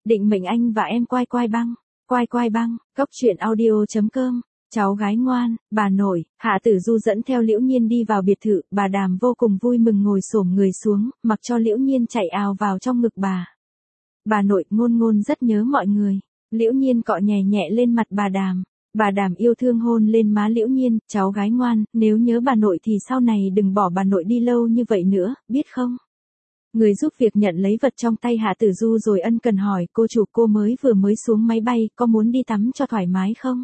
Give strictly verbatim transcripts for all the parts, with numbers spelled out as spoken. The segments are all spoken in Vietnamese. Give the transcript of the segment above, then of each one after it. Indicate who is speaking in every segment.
Speaker 1: định mệnh anh và em quai quai băng, quai quai băng, cốc truyện audio.com. Cháu gái ngoan, bà nội. Hạ Tử Du dẫn theo Liễu Nhiên đi vào biệt thự, bà Đàm vô cùng vui mừng ngồi xổm người xuống, mặc cho Liễu Nhiên chạy ào vào trong ngực bà. Bà nội, Ngôn Ngôn rất nhớ mọi người. Liễu Nhiên cọ nhẹ nhẹ lên mặt bà Đàm. Bà Đàm yêu thương hôn lên má Liễu Nhiên, cháu gái ngoan, nếu nhớ bà nội thì sau này đừng bỏ bà nội đi lâu như vậy nữa, biết không? Người giúp việc nhận lấy vật trong tay Hạ Tử Du rồi ân cần hỏi, cô chủ, cô mới vừa mới xuống máy bay, có muốn đi tắm cho thoải mái không?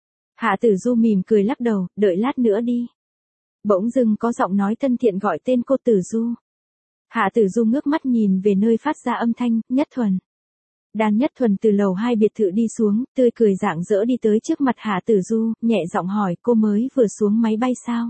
Speaker 1: Hạ Tử Du mỉm cười lắc đầu, đợi lát nữa đi. Bỗng dưng có giọng nói thân thiện gọi tên cô Tử Du. Hạ Tử Du ngước mắt nhìn về nơi phát ra âm thanh, Nhất Thuần. Đan Nhất Thuần từ lầu hai biệt thự đi xuống, tươi cười rạng rỡ đi tới trước mặt Hạ Tử Du, nhẹ giọng hỏi, cô mới vừa xuống máy bay sao?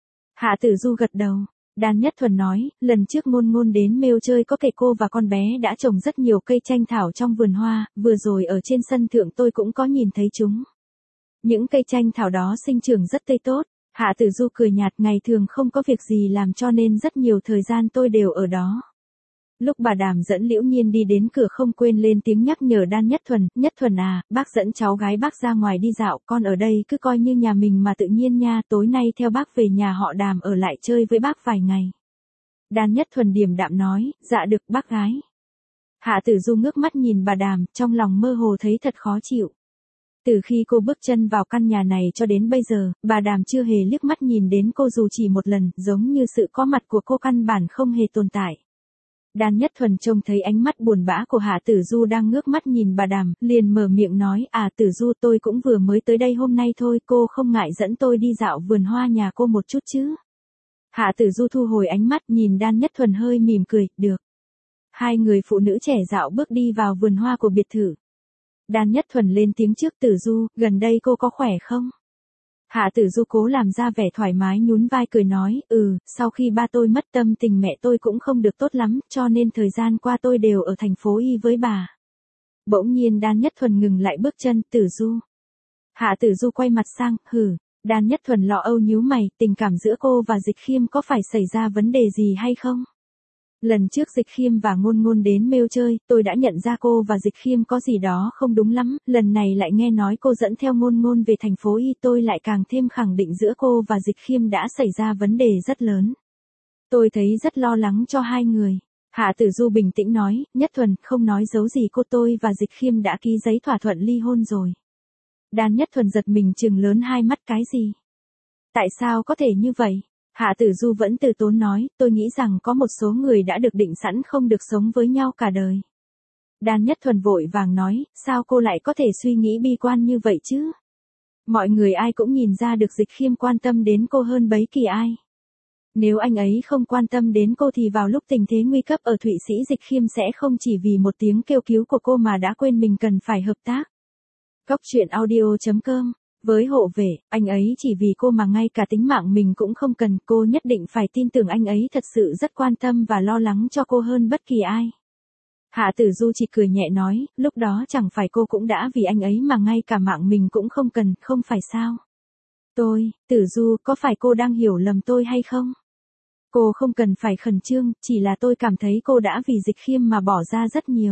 Speaker 1: Hạ Tử Du gật đầu. Đan Nhất Thuần nói, lần trước Ngôn Ngôn đến Mêu chơi có kể cô và con bé đã trồng rất nhiều cây chanh thảo trong vườn hoa, vừa rồi ở trên sân thượng tôi cũng có nhìn thấy chúng. Những cây chanh thảo đó sinh trưởng rất tươi tốt. Hạ Tử Du cười nhạt, ngày thường không có việc gì làm cho nên rất nhiều thời gian tôi đều ở đó. Lúc bà Đàm dẫn Liễu Nhiên đi đến cửa không quên lên tiếng nhắc nhở Đan Nhất Thuần, Nhất Thuần à, bác dẫn cháu gái bác ra ngoài đi dạo, con ở đây cứ coi như nhà mình mà tự nhiên nha, tối nay theo bác về nhà họ Đàm ở lại chơi với bác vài ngày. Đan Nhất Thuần điềm đạm nói, dạ được bác gái. Hạ Tử Du ngước mắt nhìn bà Đàm, trong lòng mơ hồ thấy thật khó chịu. Từ khi cô bước chân vào căn nhà này cho đến bây giờ, bà Đàm chưa hề liếc mắt nhìn đến cô dù chỉ một lần, giống như sự có mặt của cô căn bản không hề tồn tại. Đan Nhất Thuần trông thấy ánh mắt buồn bã của Hạ Tử Du đang ngước mắt nhìn bà Đàm, liền mở miệng nói, à Tử Du, tôi cũng vừa mới tới đây hôm nay thôi, cô không ngại dẫn tôi đi dạo vườn hoa nhà cô một chút chứ? Hạ Tử Du thu hồi ánh mắt nhìn Đan Nhất Thuần hơi mỉm cười, được. Hai người phụ nữ trẻ dạo bước đi vào vườn hoa của biệt thự. Đan Nhất Thuần lên tiếng trước, Tử Du, gần đây cô có khỏe không? Hạ Tử Du cố làm ra vẻ thoải mái nhún vai cười nói, ừ, sau khi ba tôi mất tâm tình mẹ tôi cũng không được tốt lắm, cho nên thời gian qua tôi đều ở thành phố Y với bà. Bỗng nhiên Đan Nhất Thuần ngừng lại bước chân, Tử Du. Hạ Tử Du quay mặt sang, hử. Đan Nhất Thuần lo âu nhíu mày, tình cảm giữa cô và Dịch Khiêm có phải xảy ra vấn đề gì hay không? Lần trước Dịch Khiêm và Ngôn Ngôn đến Mêu chơi, tôi đã nhận ra cô và Dịch Khiêm có gì đó không đúng lắm, lần này lại nghe nói cô dẫn theo Ngôn Ngôn về thành phố Y, tôi lại càng thêm khẳng định giữa cô và Dịch Khiêm đã xảy ra vấn đề rất lớn. Tôi thấy rất lo lắng cho hai người. Hạ Tử Du bình tĩnh nói, Nhất Thuần, không nói giấu gì cô, tôi và Dịch Khiêm đã ký giấy thỏa thuận ly hôn rồi. Đan Nhất Thuần giật mình trừng lớn hai mắt, cái gì? Tại sao có thể như vậy? Hạ Tử Du vẫn từ tốn nói, tôi nghĩ rằng có một số người đã được định sẵn không được sống với nhau cả đời. Đan Nhất Thuần vội vàng nói, sao cô lại có thể suy nghĩ bi quan như vậy chứ? Mọi người ai cũng nhìn ra được Dịch Khiêm quan tâm đến cô hơn bấy kỳ ai. Nếu anh ấy không quan tâm đến cô thì vào lúc tình thế nguy cấp ở Thụy Sĩ, Dịch Khiêm sẽ không chỉ vì một tiếng kêu cứu của cô mà đã quên mình cần phải hợp tác. Cốc truyện audio.com. Với hộ vệ, anh ấy chỉ vì cô mà ngay cả tính mạng mình cũng không cần, cô nhất định phải tin tưởng anh ấy thật sự rất quan tâm và lo lắng cho cô hơn bất kỳ ai. Hạ Tử Du chỉ cười nhẹ nói, lúc đó chẳng phải cô cũng đã vì anh ấy mà ngay cả mạng mình cũng không cần, không phải sao? Tôi, Tử Du, có phải cô đang hiểu lầm tôi hay không? Cô không cần phải khẩn trương, chỉ là tôi cảm thấy cô đã vì Dịch Khiêm mà bỏ ra rất nhiều.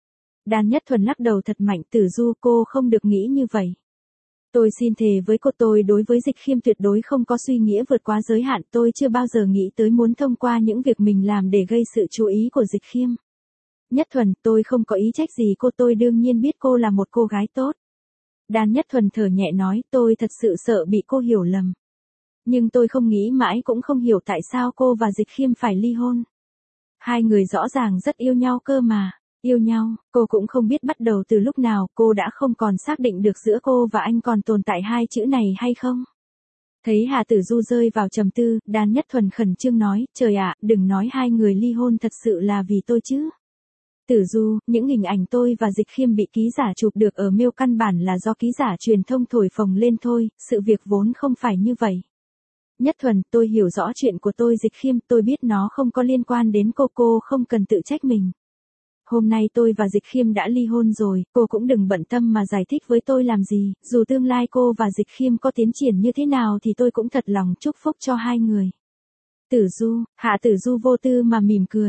Speaker 1: Đan Nhất Thuần lắc đầu thật mạnh, Tử Du, cô không được nghĩ như vậy. Tôi xin thề với cô, tôi đối với Dịch Khiêm tuyệt đối không có suy nghĩa vượt quá giới hạn, tôi chưa bao giờ nghĩ tới muốn thông qua những việc mình làm để gây sự chú ý của Dịch Khiêm. Nhất Thuần, tôi không có ý trách gì cô, tôi đương nhiên biết cô là một cô gái tốt. Đan Nhất Thuần thở nhẹ nói, tôi thật sự sợ bị cô hiểu lầm. Nhưng tôi không nghĩ mãi cũng không hiểu tại sao cô và Dịch Khiêm phải ly hôn. Hai người rõ ràng rất yêu nhau cơ mà. Yêu nhau, cô cũng không biết bắt đầu từ lúc nào, cô đã không còn xác định được giữa cô và anh còn tồn tại hai chữ này hay không. Thấy Hạ Tử Du rơi vào trầm tư, Đan Nhất Thuần khẩn trương nói, trời ạ, đừng nói hai người ly hôn thật sự là vì tôi chứ. Tử Du, những hình ảnh tôi và Dịch Khiêm bị ký giả chụp được ở Mêu căn bản là do ký giả truyền thông thổi phồng lên thôi, sự việc vốn không phải như vậy. Nhất Thuần, tôi hiểu rõ chuyện của tôi Dịch Khiêm, tôi biết nó không có liên quan đến cô, cô không cần tự trách mình. Hôm nay tôi và Dịch Khiêm đã ly hôn rồi, cô cũng đừng bận tâm mà giải thích với tôi làm gì, dù tương lai cô và Dịch Khiêm có tiến triển như thế nào thì tôi cũng thật lòng chúc phúc cho hai người. Tử Du, Hạ Tử Du vô tư mà mỉm cười.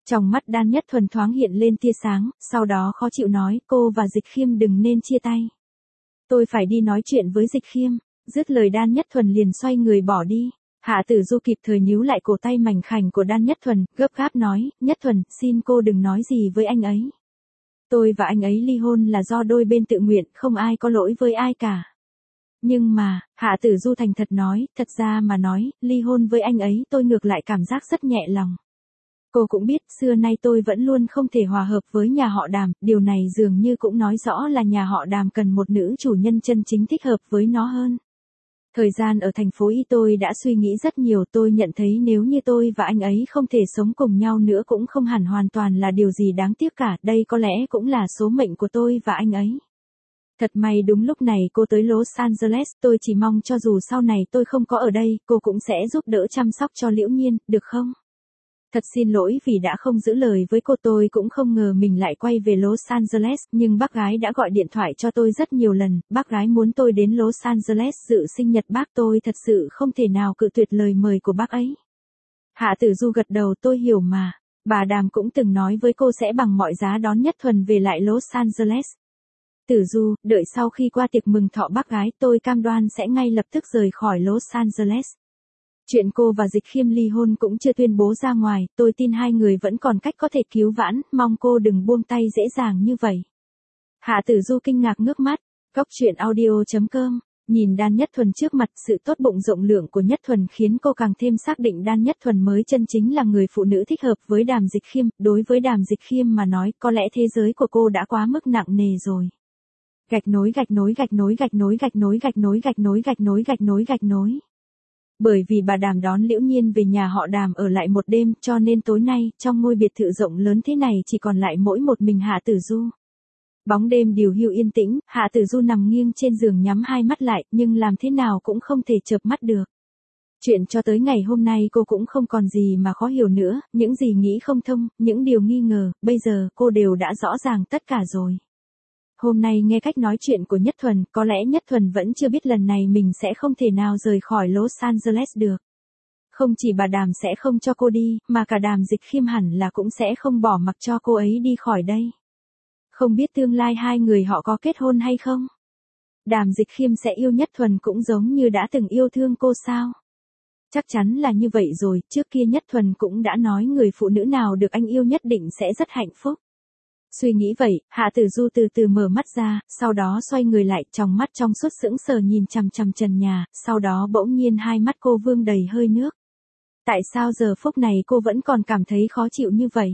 Speaker 1: Trong mắt Đan Nhất Thuần thoáng hiện lên tia sáng, sau đó khó chịu nói, cô và Dịch Khiêm đừng nên chia tay. Tôi phải đi nói chuyện với Dịch Khiêm. Dứt lời Đan Nhất Thuần liền xoay người bỏ đi. Hạ Tử Du kịp thời níu lại cổ tay mảnh khảnh của Đan Nhất Thuần, gấp gáp nói, Nhất Thuần, xin cô đừng nói gì với anh ấy. Tôi và anh ấy ly hôn là do đôi bên tự nguyện, không ai có lỗi với ai cả. Nhưng mà, Hạ Tử Du thành thật nói, thật ra mà nói, ly hôn với anh ấy tôi ngược lại cảm giác rất nhẹ lòng. Cô cũng biết, xưa nay tôi vẫn luôn không thể hòa hợp với nhà họ Đàm, điều này dường như cũng nói rõ là nhà họ Đàm cần một nữ chủ nhân chân chính thích hợp với nó hơn. Thời gian ở thành phố Y tôi đã suy nghĩ rất nhiều, tôi nhận thấy nếu như tôi và anh ấy không thể sống cùng nhau nữa cũng không hẳn hoàn toàn là điều gì đáng tiếc cả, đây có lẽ cũng là số mệnh của tôi và anh ấy. Thật may đúng lúc này cô tới Los Angeles, tôi chỉ mong cho dù sau này tôi không có ở đây, cô cũng sẽ giúp đỡ chăm sóc cho Liễu Nhiên, được không? Thật xin lỗi vì đã không giữ lời với cô, tôi cũng không ngờ mình lại quay về Los Angeles, nhưng bác gái đã gọi điện thoại cho tôi rất nhiều lần, bác gái muốn tôi đến Los Angeles dự sinh nhật bác, tôi thật sự không thể nào cự tuyệt lời mời của bác ấy. Hạ Tử Du gật đầu, tôi hiểu mà, bà Đàm cũng từng nói với cô sẽ bằng mọi giá đón Nhất Thuần về lại Los Angeles. Tử Du, đợi sau khi qua tiệc mừng thọ bác gái tôi cam đoan sẽ ngay lập tức rời khỏi Los Angeles. Chuyện cô và Dịch Khiêm ly hôn cũng chưa tuyên bố ra ngoài, tôi tin hai người vẫn còn cách có thể cứu vãn, mong cô đừng buông tay dễ dàng như vậy. Hạ Tử Du kinh ngạc ngước mắt, Cóc Truyện Audio chấm com, nhìn Đan Nhất Thuần trước mặt, sự tốt bụng rộng lượng của Nhất Thuần khiến cô càng thêm xác định Đan Nhất Thuần mới chân chính là người phụ nữ thích hợp với Đàm Dịch Khiêm, đối với Đàm Dịch Khiêm mà nói, có lẽ thế giới của cô đã quá mức nặng nề rồi. Gạch nối gạch nối gạch nối gạch nối gạch nối gạch nối gạch nối gạch nối gạch nối gạch nối. Bởi vì bà Đàm đón Liễu Nhiên về nhà họ Đàm ở lại một đêm, cho nên tối nay, trong ngôi biệt thự rộng lớn thế này chỉ còn lại mỗi một mình Hạ Tử Du. Bóng đêm điều hưu yên tĩnh, Hạ Tử Du nằm nghiêng trên giường nhắm hai mắt lại, nhưng làm thế nào cũng không thể chợp mắt được. Chuyện cho tới ngày hôm nay cô cũng không còn gì mà khó hiểu nữa, những gì nghĩ không thông, những điều nghi ngờ, bây giờ cô đều đã rõ ràng tất cả rồi. Hôm nay nghe cách nói chuyện của Nhất Thuần, có lẽ Nhất Thuần vẫn chưa biết lần này mình sẽ không thể nào rời khỏi Los Angeles được. Không chỉ bà Đàm sẽ không cho cô đi, mà cả Đàm Dịch Khiêm hẳn là cũng sẽ không bỏ mặc cho cô ấy đi khỏi đây. Không biết tương lai hai người họ có kết hôn hay không? Đàm Dịch Khiêm sẽ yêu Nhất Thuần cũng giống như đã từng yêu thương cô sao? Chắc chắn là như vậy rồi, trước kia Nhất Thuần cũng đã nói người phụ nữ nào được anh yêu nhất định sẽ rất hạnh phúc. Suy nghĩ vậy, Hạ Tử Du từ từ mở mắt ra, sau đó xoay người lại, trong mắt trong suốt sững sờ nhìn chằm chằm trần nhà, sau đó bỗng nhiên hai mắt cô vương đầy hơi nước. Tại sao giờ phút này cô vẫn còn cảm thấy khó chịu như vậy?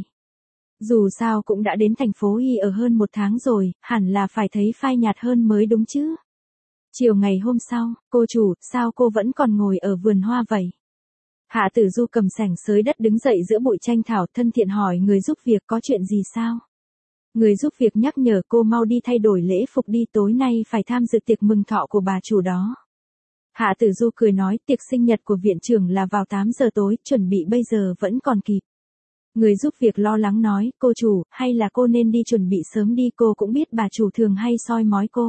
Speaker 1: Dù sao cũng đã đến thành phố Y ở hơn một tháng rồi, hẳn là phải thấy phai nhạt hơn mới đúng chứ. Chiều ngày hôm sau, cô chủ, sao cô vẫn còn ngồi ở vườn hoa vậy? Hạ Tử Du cầm sẻng xới đất đứng dậy giữa bụi chanh thảo, thân thiện hỏi người giúp việc có chuyện gì sao? Người giúp việc nhắc nhở cô mau đi thay đổi lễ phục đi, tối nay phải tham dự tiệc mừng thọ của bà chủ đó. Hạ Tử Du cười nói, tiệc sinh nhật của viện trưởng là vào tám giờ tối, chuẩn bị bây giờ vẫn còn kịp. Người giúp việc lo lắng nói, cô chủ, hay là cô nên đi chuẩn bị sớm đi, cô cũng biết bà chủ thường hay soi mói cô.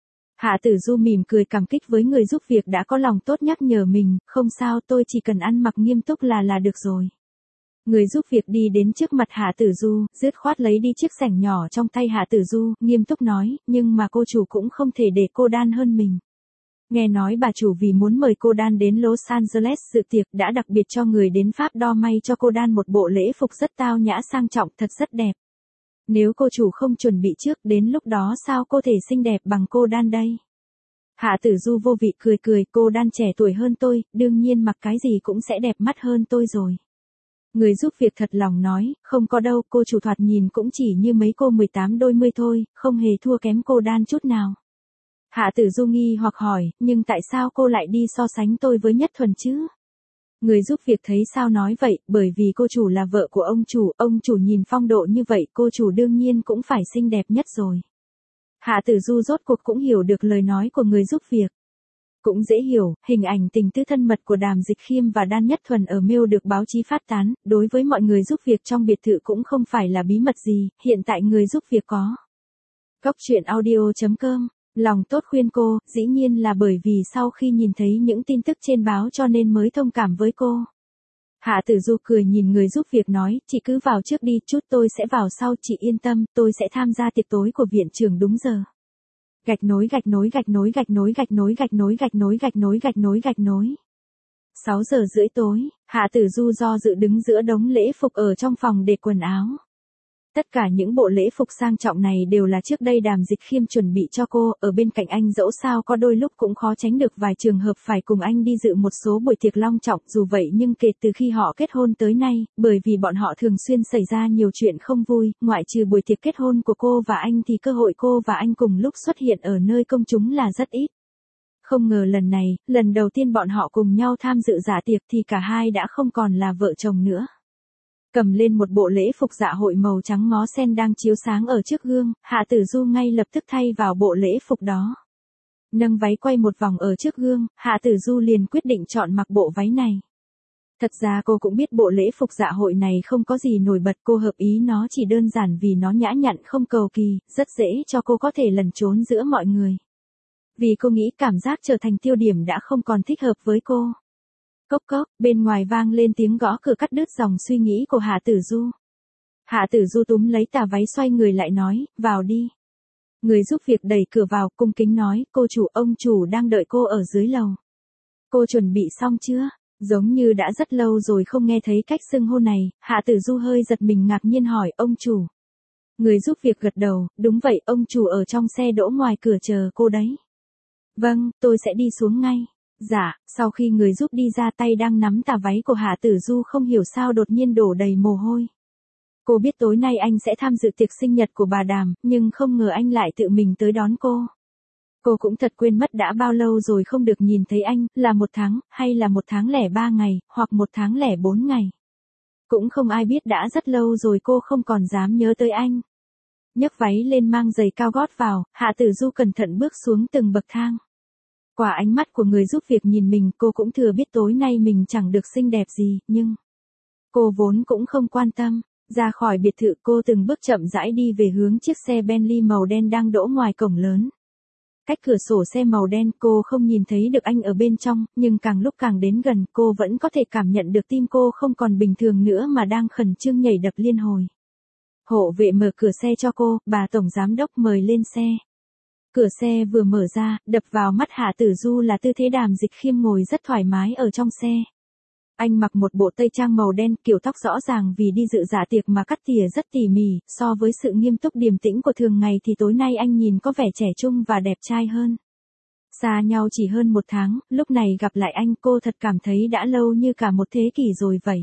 Speaker 1: Hạ Tử Du mỉm cười cảm kích với người giúp việc đã có lòng tốt nhắc nhở mình, không sao, tôi chỉ cần ăn mặc nghiêm túc là là được rồi. Người giúp việc đi đến trước mặt Hạ Tử Du, dứt khoát lấy đi chiếc sẻng nhỏ trong tay Hạ Tử Du, nghiêm túc nói, nhưng mà cô chủ cũng không thể để cô Đan hơn mình. Nghe nói bà chủ vì muốn mời cô Đan đến Los Angeles dự tiệc đã đặc biệt cho người đến Pháp đo may cho cô Đan một bộ lễ phục rất tao nhã sang trọng, thật rất đẹp. Nếu cô chủ không chuẩn bị trước, đến lúc đó sao cô thể xinh đẹp bằng cô Đan đây? Hạ Tử Du vô vị cười cười, cô Đan trẻ tuổi hơn tôi, đương nhiên mặc cái gì cũng sẽ đẹp mắt hơn tôi rồi. Người giúp việc thật lòng nói, không có đâu, cô chủ thoạt nhìn cũng chỉ như mấy cô mười tám đôi mươi thôi, không hề thua kém cô Đan chút nào. Hạ Tử Du nghi hoặc hỏi, nhưng tại sao cô lại đi so sánh tôi với Nhất Thuần chứ? Người giúp việc thấy sao nói vậy, bởi vì cô chủ là vợ của ông chủ, ông chủ nhìn phong độ như vậy, cô chủ đương nhiên cũng phải xinh đẹp nhất rồi. Hạ Tử Du rốt cuộc cũng hiểu được lời nói của người giúp việc. Cũng dễ hiểu, hình ảnh tình tứ thân mật của Đàm Dịch Khiêm và Đan Nhất Thuần ở Mail được báo chí phát tán, đối với mọi người giúp việc trong biệt thự cũng không phải là bí mật gì, hiện tại người giúp việc có. Cóc Truyện Audio chấm com, lòng tốt khuyên cô, dĩ nhiên là bởi vì sau khi nhìn thấy những tin tức trên báo cho nên mới thông cảm với cô. Hạ Tử Du cười nhìn người giúp việc nói, chị cứ vào trước đi, chút tôi sẽ vào sau, chị yên tâm, tôi sẽ tham gia tiệc tối của viện trưởng đúng giờ. Gạch nối gạch nối gạch nối gạch nối gạch nối gạch nối gạch nối gạch nối gạch nối gạch nối. sáu giờ rưỡi tối, Hạ Tử Du do dự đứng giữa đống lễ phục ở trong phòng để quần áo. Tất cả những bộ lễ phục sang trọng này đều là trước đây Đàm Dịch Khiêm chuẩn bị cho cô, ở bên cạnh anh dẫu sao có đôi lúc cũng khó tránh được vài trường hợp phải cùng anh đi dự một số buổi tiệc long trọng, dù vậy nhưng kể từ khi họ kết hôn tới nay, bởi vì bọn họ thường xuyên xảy ra nhiều chuyện không vui, ngoại trừ buổi tiệc kết hôn của cô và anh thì cơ hội cô và anh cùng lúc xuất hiện ở nơi công chúng là rất ít. Không ngờ lần này, lần đầu tiên bọn họ cùng nhau tham dự dạ tiệc thì cả hai đã không còn là vợ chồng nữa. Cầm lên một bộ lễ phục dạ hội màu trắng ngó sen đang chiếu sáng ở trước gương, Hạ Tử Du ngay lập tức thay vào bộ lễ phục đó. Nâng váy quay một vòng ở trước gương, Hạ Tử Du liền quyết định chọn mặc bộ váy này. Thật ra cô cũng biết bộ lễ phục dạ hội này không có gì nổi bật, cô hợp ý nó chỉ đơn giản vì nó nhã nhặn không cầu kỳ, rất dễ cho cô có thể lẩn trốn giữa mọi người. Vì cô nghĩ cảm giác trở thành tiêu điểm đã không còn thích hợp với cô. Cốc cốc, bên ngoài vang lên tiếng gõ cửa cắt đứt dòng suy nghĩ của Hạ Tử Du. Hạ Tử Du túm lấy tà váy xoay người lại nói, vào đi. Người giúp việc đẩy cửa vào, cung kính nói, cô chủ, ông chủ đang đợi cô ở dưới lầu. Cô chuẩn bị xong chưa? Giống như đã rất lâu rồi không nghe thấy cách xưng hô này, Hạ Tử Du hơi giật mình ngạc nhiên hỏi, ông chủ. Người giúp việc gật đầu, đúng vậy, ông chủ ở trong xe đỗ ngoài cửa chờ cô đấy. Vâng, tôi sẽ đi xuống ngay. Dạ, sau khi người giúp đi ra tay đang nắm tà váy của Hạ Tử Du không hiểu sao đột nhiên đổ đầy mồ hôi. Cô biết tối nay anh sẽ tham dự tiệc sinh nhật của bà Đàm, nhưng không ngờ anh lại tự mình tới đón cô. Cô cũng thật quên mất đã bao lâu rồi không được nhìn thấy anh, là một tháng, hay là một tháng lẻ ba ngày, hoặc một tháng lẻ bốn ngày. Cũng không ai biết đã rất lâu rồi cô không còn dám nhớ tới anh. Nhấc váy lên mang giày cao gót vào, Hạ Tử Du cẩn thận bước xuống từng bậc thang. Qua ánh mắt của người giúp việc nhìn mình, cô cũng thừa biết tối nay mình chẳng được xinh đẹp gì, nhưng cô vốn cũng không quan tâm. Ra khỏi biệt thự cô từng bước chậm rãi đi về hướng chiếc xe Bentley màu đen đang đỗ ngoài cổng lớn. Cách cửa sổ xe màu đen cô không nhìn thấy được anh ở bên trong, nhưng càng lúc càng đến gần cô vẫn có thể cảm nhận được tim cô không còn bình thường nữa mà đang khẩn trương nhảy đập liên hồi. Hộ vệ mở cửa xe cho cô, bà tổng giám đốc mời lên xe. Cửa xe vừa mở ra, đập vào mắt Hạ Tử Du là tư thế Đàm Dịch Khiêm ngồi rất thoải mái ở trong xe. Anh mặc một bộ tây trang màu đen, kiểu tóc rõ ràng vì đi dự dạ tiệc mà cắt tỉa rất tỉ mỉ, so với sự nghiêm túc điềm tĩnh của thường ngày thì tối nay anh nhìn có vẻ trẻ trung và đẹp trai hơn. Xa nhau chỉ hơn một tháng, lúc này gặp lại anh cô thật cảm thấy đã lâu như cả một thế kỷ rồi vậy.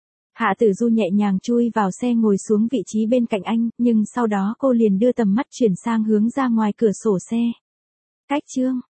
Speaker 1: Hạ Tử Du nhẹ nhàng chui vào xe ngồi xuống vị trí bên cạnh anh, nhưng sau đó cô liền đưa tầm mắt chuyển sang hướng ra ngoài cửa sổ xe. Cách chương